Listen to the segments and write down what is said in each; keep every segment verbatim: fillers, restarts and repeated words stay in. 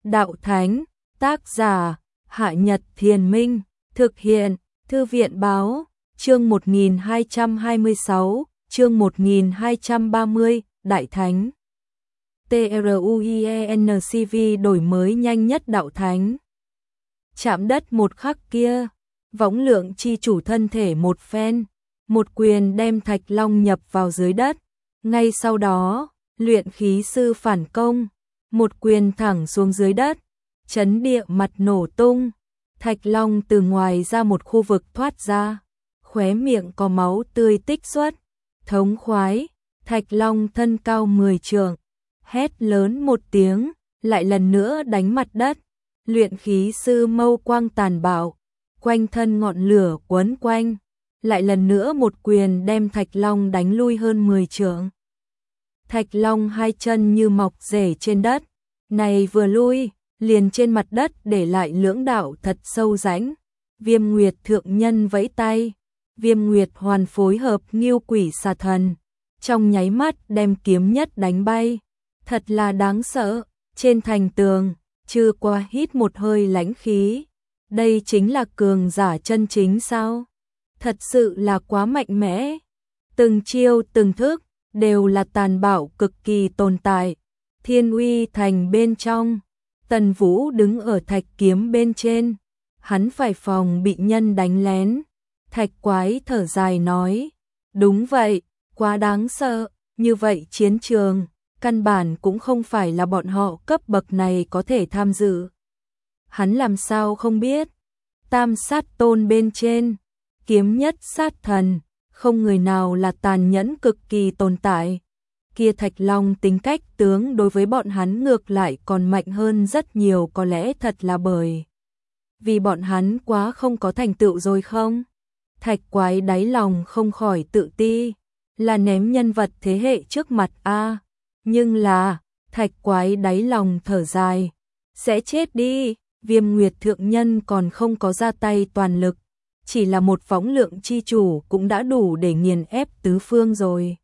Đạo Thánh, tác giả, Hạ Nhật Thiền Minh, thực hiện, Thư viện Báo, chương một nghìn hai trăm hai mươi sáu, chương một nghìn hai trăm ba mươi, Đại Thánh. TRUIENCV đổi mới nhanh nhất Đạo Thánh. Chạm đất một khắc kia, võng lượng chi chủ thân thể một phen, một quyền đem Thạch Long nhập vào dưới đất. Ngay sau đó, luyện khí sư phản công, một quyền thẳng xuống dưới đất, chấn địa mặt nổ tung. Thạch Long từ ngoài ra một khu vực thoát ra, khóe miệng có máu tươi tích xuất, thống khoái. Thạch Long thân cao mười trượng, hét lớn một tiếng, lại lần nữa đánh mặt đất. Luyện khí sư mâu quang tàn bạo, quanh thân ngọn lửa quấn quanh, lại lần nữa một quyền đem Thạch Long đánh lui hơn mười trượng. Thạch Long hai chân như mọc rễ trên đất, này vừa lui, liền trên mặt đất để lại lưỡng đạo thật sâu rãnh. Viêm Nguyệt thượng nhân vẫy tay, Viêm Nguyệt hoàn phối hợp Ngưu Quỷ Xà Thần, trong nháy mắt đem kiếm nhất đánh bay. Thật là đáng sợ. Trên thành tường, Chư Qua hít một hơi lãnh khí. Đây chính là cường giả chân chính sao? Thật sự là quá mạnh mẽ. Từng chiêu từng thức đều là tàn bạo cực kỳ tồn tại. Thiên Uy thành bên trong, Tần Vũ đứng ở thạch kiếm bên trên, hắn phải phòng bị nhân đánh lén. Thạch Quái thở dài nói, đúng vậy, quá đáng sợ, như vậy chiến trường, căn bản cũng không phải là bọn họ cấp bậc này có thể tham dự. Hắn làm sao không biết, tam sát tôn bên trên, kiếm nhất sát thần, không người nào là tàn nhẫn cực kỳ tồn tại. Kia Thạch Long tính cách tướng đối với bọn hắn ngược lại còn mạnh hơn rất nhiều, có lẽ thật là bởi vì bọn hắn quá không có thành tựu rồi không? Thạch Quái đáy lòng không khỏi tự ti, là ném nhân vật thế hệ trước mặt a. Nhưng là, Thạch Quái đáy lòng thở dài, sẽ chết đi. Viêm Nguyệt thượng nhân còn không có ra tay toàn lực, chỉ là một võng lượng chi chủ cũng đã đủ để nghiền ép tứ phương rồi.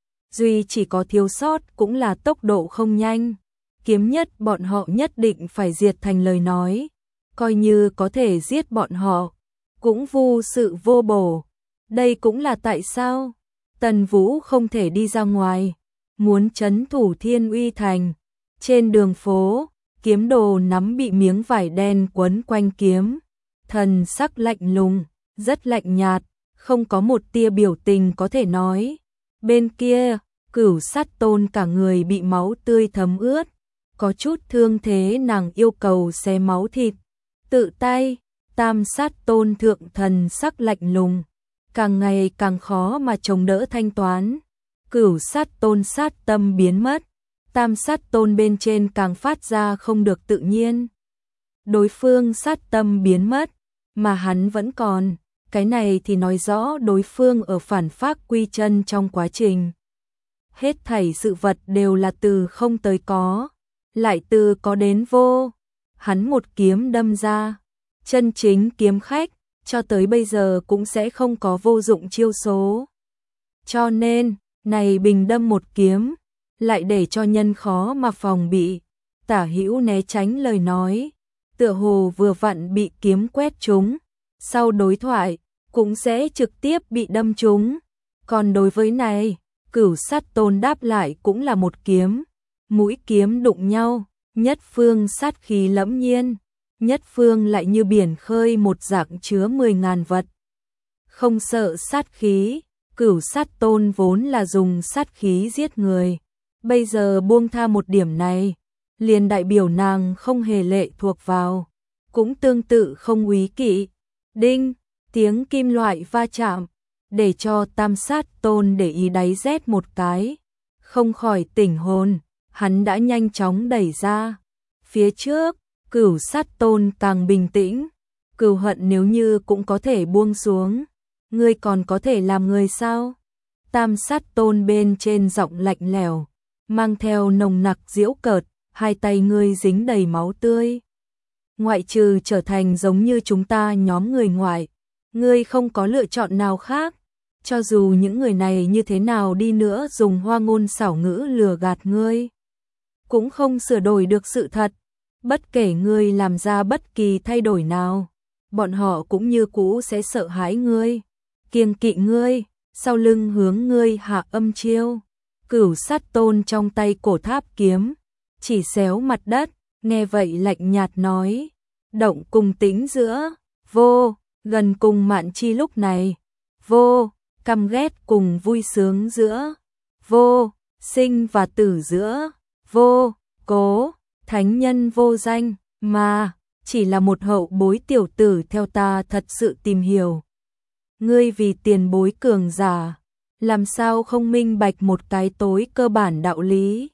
Duy chỉ có thiếu sót cũng là tốc độ không nhanh. Kiếm nhất bọn họ nhất định phải diệt thành lời nói, coi như có thể giết bọn họ, cũng vô sự vô bổ. Đây cũng là tại sao Tần Vũ không thể đi ra ngoài, muốn trấn thủ Thiên Uy thành. Trên đường phố, kiếm đồ nắm bị miếng vải đen quấn quanh kiếm, thần sắc lạnh lùng, rất lạnh nhạt, không có một tia biểu tình có thể nói. Bên kia, Cửu Sát Tôn cả người bị máu tươi thấm ướt, có chút thương thế, nàng yêu cầu xé máu thịt, tự tay. Tam Sát Tôn thượng thần sắc lạnh lùng, càng ngày càng khó mà chống đỡ thanh toán. Cửu Sát Tôn sát tâm biến mất, Tam Sát Tôn bên trên càng phát ra không được tự nhiên. Đối phương sát tâm biến mất, mà hắn vẫn còn, cái này thì nói rõ đối phương ở phản phác quy chân trong quá trình. Hết thảy sự vật đều là từ không tới có, lại từ có đến vô. Hắn một kiếm đâm ra, chân chính kiếm khách, cho tới bây giờ cũng sẽ không có vô dụng chiêu số. Cho nên, này bình đâm một kiếm, lại để cho nhân khó mà phòng bị. Tả hữu né tránh lời nói, tựa hồ vừa vặn bị kiếm quét trúng, sau đối thoại, cũng sẽ trực tiếp bị đâm trúng. Còn đối với này, Cửu Sát Tôn đáp lại cũng là một kiếm, mũi kiếm đụng nhau, nhất phương sát khí lẫm nhiên, nhất phương lại như biển khơi một dạng chứa mười ngàn vật. Không sợ sát khí, Cửu Sát Tôn vốn là dùng sát khí giết người, bây giờ buông tha một điểm này, liền đại biểu nàng không hề lệ thuộc vào, cũng tương tự không úy kỵ. Đinh, tiếng kim loại va chạm, để cho Tam Sát Tôn để ý đáy rét một cái, không khỏi tỉnh hồn, hắn đã nhanh chóng đẩy ra. Phía trước, Cửu Sát Tôn càng bình tĩnh, cừu hận nếu như cũng có thể buông xuống, ngươi còn có thể làm người sao? Tam Sát Tôn bên trên giọng lạnh lẽo, mang theo nồng nặc giễu cợt, hai tay ngươi dính đầy máu tươi. Ngoại trừ trở thành giống như chúng ta nhóm người ngoại, ngươi không có lựa chọn nào khác. Cho dù những người này như thế nào đi nữa dùng hoa ngôn xảo ngữ lừa gạt ngươi, cũng không sửa đổi được sự thật. Bất kể ngươi làm ra bất kỳ thay đổi nào, bọn họ cũng như cũ sẽ sợ hãi ngươi, kiêng kỵ ngươi, sau lưng hướng ngươi hạ âm chiêu. Cửu Sát Tôn trong tay cổ tháp kiếm, chỉ xéo mặt đất, nghe vậy lạnh nhạt nói, động cùng tĩnh giữa, vô, gần cùng mạn chi lúc này, vô, căm ghét cùng vui sướng giữa, vô, sinh và tử giữa, vô, cố, thánh nhân vô danh, mà, chỉ là một hậu bối tiểu tử theo ta thật sự tìm hiểu. Ngươi vì tiền bối cường giả, làm sao không minh bạch một cái tối cơ bản đạo lý.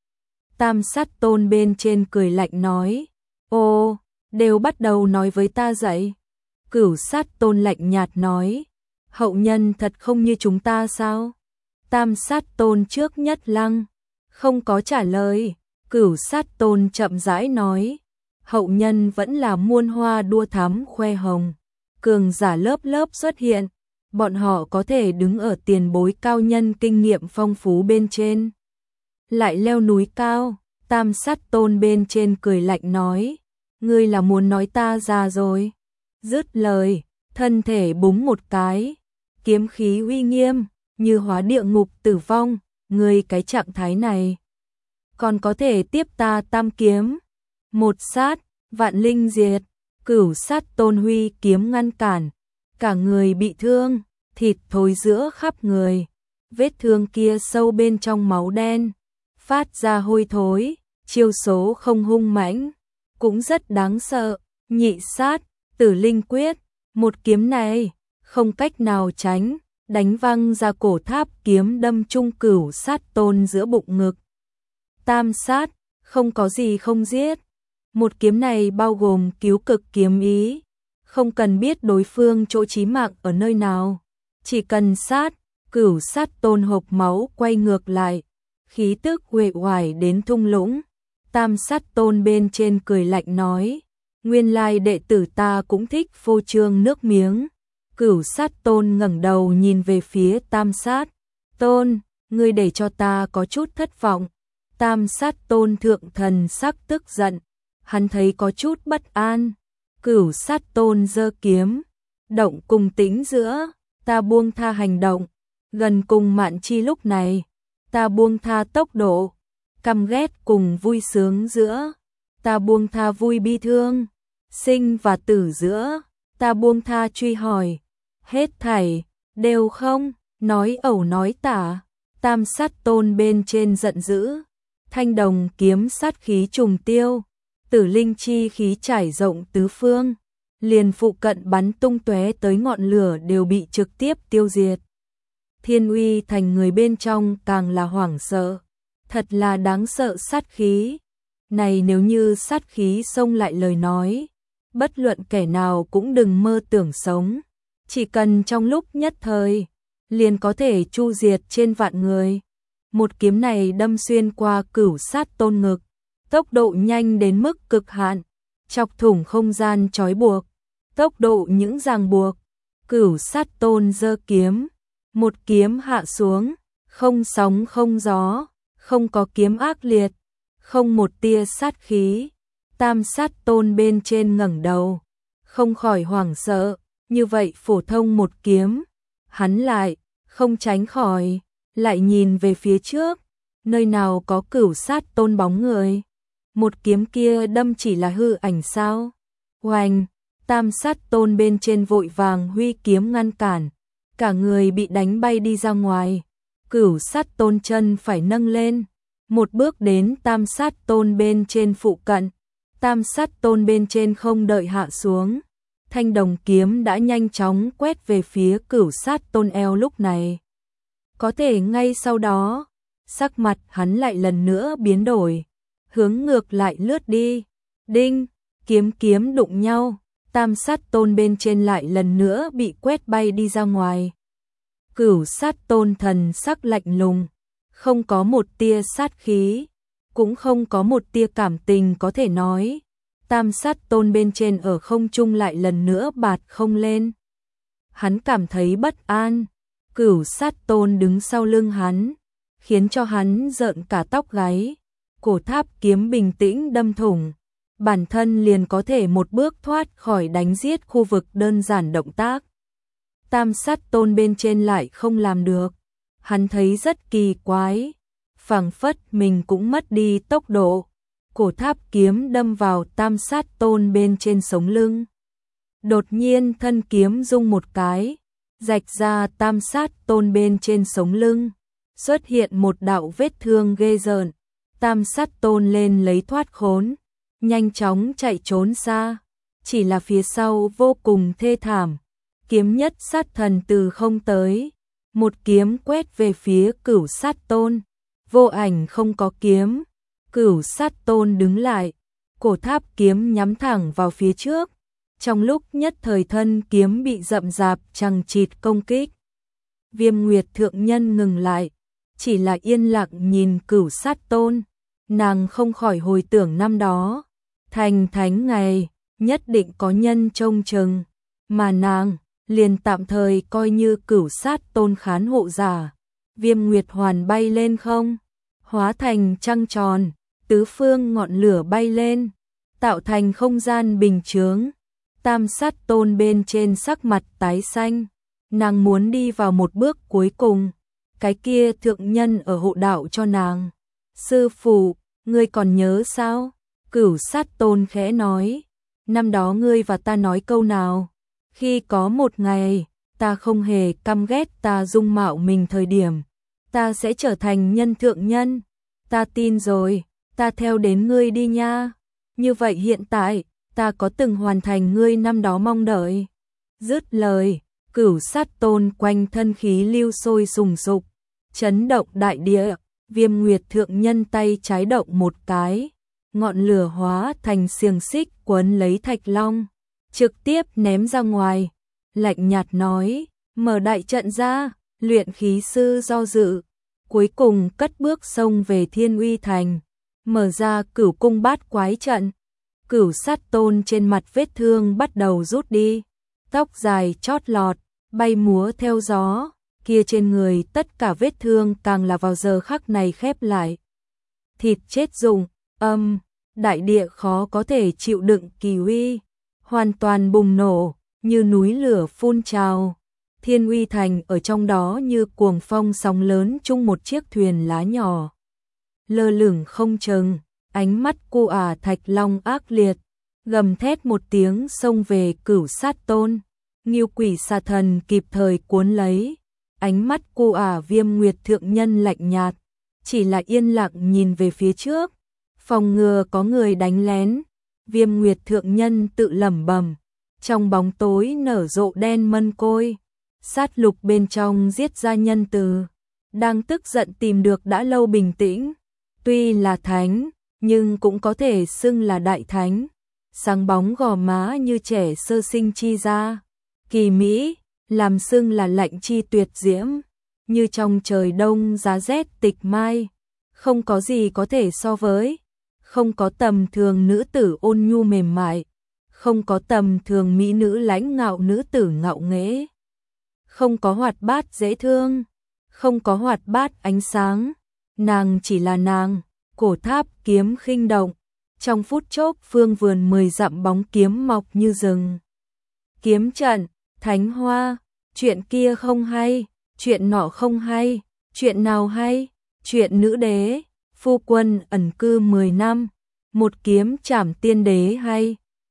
Tam Sát Tôn bên trên cười lạnh nói, ô, đều bắt đầu nói với ta dậy. Cửu Sát Tôn lạnh nhạt nói, hậu nhân thật không như chúng ta sao? Tam Sát Tôn trước nhất lăng, không có trả lời. Cửu Sát Tôn chậm rãi nói, hậu nhân vẫn là muôn hoa đua thắm khoe hồng, cường giả lớp lớp xuất hiện, bọn họ có thể đứng ở tiền bối cao nhân kinh nghiệm phong phú bên trên, lại leo núi cao. Tam Sát Tôn bên trên cười lạnh nói, ngươi là muốn nói ta già rồi. Dứt lời, thân thể búng một cái, kiếm khí uy nghiêm, như hóa địa ngục tử vong, ngươi cái trạng thái này còn có thể tiếp ta tam kiếm. Một sát, vạn linh diệt. Cửu Sát Tôn huy kiếm ngăn cản, cả người bị thương, thịt thối giữa khắp người, vết thương kia sâu bên trong máu đen, phát ra hôi thối, chiêu số không hung mãnh, cũng rất đáng sợ. Nhị sát, tử linh quyết, một kiếm này không cách nào tránh, đánh văng ra cổ tháp kiếm đâm trung Cửu Sát Tôn giữa bụng ngực. Tam sát, không có gì không giết. Một kiếm này bao gồm cứu cực kiếm ý, không cần biết đối phương chỗ chí mạng ở nơi nào, chỉ cần sát. Cửu Sát Tôn hộc máu quay ngược lại, khí tức uể oải đến thung lũng. Tam Sát Tôn bên trên cười lạnh nói, nguyên lai đệ tử ta cũng thích phô trương nước miếng. Cửu Sát Tôn ngẩng đầu nhìn về phía Tam Sát Tôn, ngươi để cho ta có chút thất vọng. Tam Sát Tôn thượng thần sắc tức giận, hắn thấy có chút bất an. Cửu Sát Tôn giơ kiếm, động cùng tĩnh giữa, ta buông tha hành động, gần cùng mạn chi lúc này, ta buông tha tốc độ, căm ghét cùng vui sướng giữa, ta buông tha vui bi thương, sinh và tử giữa, ta buông tha truy hỏi, hết thảy đều không, nói ẩu nói tả. Tam Sát Tôn bên trên giận dữ, thanh đồng kiếm sát khí trùng tiêu, tử linh chi khí trải rộng tứ phương, liền phụ cận bắn tung tóe tới ngọn lửa đều bị trực tiếp tiêu diệt. Thiên uy thành người bên trong càng là hoảng sợ, thật là đáng sợ sát khí. Này nếu như sát khí xông lại lời nói, bất luận kẻ nào cũng đừng mơ tưởng sống, chỉ cần trong lúc nhất thời, liền có thể chu diệt trên vạn người. Một kiếm này đâm xuyên qua Cửu Sát Tôn ngực, tốc độ nhanh đến mức cực hạn, chọc thủng không gian trói buộc, tốc độ những ràng buộc. Cửu Sát Tôn giơ kiếm, một kiếm hạ xuống, không sóng không gió, không có kiếm ác liệt, không một tia sát khí. Tam Sát Tôn bên trên ngẩng đầu, không khỏi hoảng sợ, như vậy phổ thông một kiếm, hắn lại không tránh khỏi, lại nhìn về phía trước, nơi nào có Cửu Sát Tôn bóng người. Một kiếm kia đâm chỉ là hư ảnh sao? Oanh, Tam Sát Tôn bên trên vội vàng huy kiếm ngăn cản, cả người bị đánh bay đi ra ngoài. Cửu Sát Tôn chân phải nâng lên, một bước đến Tam Sát Tôn bên trên phụ cận. Tam Sát Tôn bên trên không đợi hạ xuống, thanh đồng kiếm đã nhanh chóng quét về phía Cửu Sát Tôn eo lúc này. Có thể ngay sau đó, sắc mặt hắn lại lần nữa biến đổi, hướng ngược lại lướt đi. Đinh, kiếm kiếm đụng nhau, Tam Sát Tôn bên trên lại lần nữa bị quét bay đi ra ngoài. Cửu Sát Tôn thần sắc lạnh lùng, không có một tia sát khí, cũng không có một tia cảm tình có thể nói. Tam Sát Tôn bên trên ở không trung lại lần nữa bạt không lên. Hắn cảm thấy bất an, Cửu Sát Tôn đứng sau lưng hắn, khiến cho hắn rợn cả tóc gáy. Cổ tháp kiếm bình tĩnh đâm thủng, bản thân liền có thể một bước thoát khỏi đánh giết khu vực đơn giản động tác. Tam Sát Tôn bên trên lại không làm được. Hắn thấy rất kỳ quái, phảng phất mình cũng mất đi tốc độ. Cổ tháp kiếm đâm vào Tam Sát Tôn bên trên sống lưng. Đột nhiên thân kiếm rung một cái, rạch ra Tam Sát Tôn bên trên sống lưng, xuất hiện một đạo vết thương ghê rợn. Tam Sát Tôn lên lấy thoát khốn, nhanh chóng chạy trốn xa, chỉ là phía sau vô cùng thê thảm. Kiếm nhất sát thần từ không tới, một kiếm quét về phía Cửu Sát Tôn. Vô Ảnh không có kiếm, Cửu Sát Tôn đứng lại, cổ tháp kiếm nhắm thẳng vào phía trước. Trong lúc nhất thời thân kiếm bị rậm rạp chằng chịt công kích. Viêm Nguyệt thượng nhân ngừng lại, chỉ là yên lặng nhìn Cửu Sát Tôn. Nàng không khỏi hồi tưởng năm đó, thành thánh ngày, nhất định có nhân trông chừng, mà nàng liền tạm thời coi như Cửu Sát Tôn khán hộ giả. Viêm Nguyệt hoàn bay lên không, hóa thành trăng tròn, tứ phương ngọn lửa bay lên, tạo thành không gian bình chướng. Tam Sát Tôn bên trên sắc mặt tái xanh, nàng muốn đi vào một bước cuối cùng, cái kia thượng nhân ở hộ đạo cho nàng. Sư phụ, ngươi còn nhớ sao? Cửu Sát Tôn khẽ nói, năm đó ngươi và ta nói câu nào? Khi có một ngày, ta không hề căm ghét ta dung mạo mình thời điểm, ta sẽ trở thành nhân thượng nhân. Ta tin rồi, ta theo đến ngươi đi nha. Như vậy hiện tại, ta có từng hoàn thành ngươi năm đó mong đợi. Dứt lời, Cửu Sát Tôn quanh thân khí lưu sôi sùng sục, chấn động đại địa. Viêm Nguyệt thượng nhân tay trái động một cái, ngọn lửa hóa thành xiềng xích quấn lấy Thạch Long, trực tiếp ném ra ngoài. Lạnh nhạt nói, mở đại trận ra. Luyện khí sư do dự, cuối cùng cất bước xông về Thiên Uy Thành, mở ra Cửu Cung Bát Quái trận. Cửu Sát Tôn trên mặt vết thương bắt đầu rút đi, tóc dài chót lọt, bay múa theo gió, kia trên người tất cả vết thương càng là vào giờ khắc này khép lại. Thịt chết rụng, âm, đại địa khó có thể chịu đựng kỳ uy, hoàn toàn bùng nổ, như núi lửa phun trào. Thiên Uy Thành ở trong đó như cuồng phong sóng lớn chung một chiếc thuyền lá nhỏ, lơ lửng không chừng. Ánh mắt cô ả Thạch Long ác liệt, gầm thét một tiếng xông về Cửu Sát Tôn. Ngưu Quỷ Xà Thần kịp thời cuốn lấy, ánh mắt cô ả Viêm Nguyệt thượng nhân lạnh nhạt, chỉ là yên lặng nhìn về phía trước, phòng ngừa có người đánh lén. Viêm Nguyệt thượng nhân tự lẩm bẩm, trong bóng tối nở rộ đen mân côi, sát lục bên trong giết ra nhân từ, đang tức giận tìm được đã lâu bình tĩnh. Tuy là thánh, nhưng cũng có thể xưng là đại thánh. Sáng bóng gò má như trẻ sơ sinh chi ra, kỳ mỹ, làm xưng là lạnh chi tuyệt diễm, như trong trời đông giá rét tịch mai, không có gì có thể so với. Không có tầm thường nữ tử ôn nhu mềm mại, không có tầm thường mỹ nữ lãnh ngạo nữ tử ngạo nghễ, không có hoạt bát dễ thương, không có hoạt bát ánh sáng. Nàng chỉ là nàng. Cổ tháp kiếm khinh động, trong phút chốc phương vườn mười dặm bóng kiếm mọc như rừng. Kiếm trận, thánh hoa, chuyện kia không hay, chuyện nọ không hay, chuyện nào hay? Chuyện nữ đế, phu quân ẩn cư mười năm, một kiếm trảm tiên đế hay.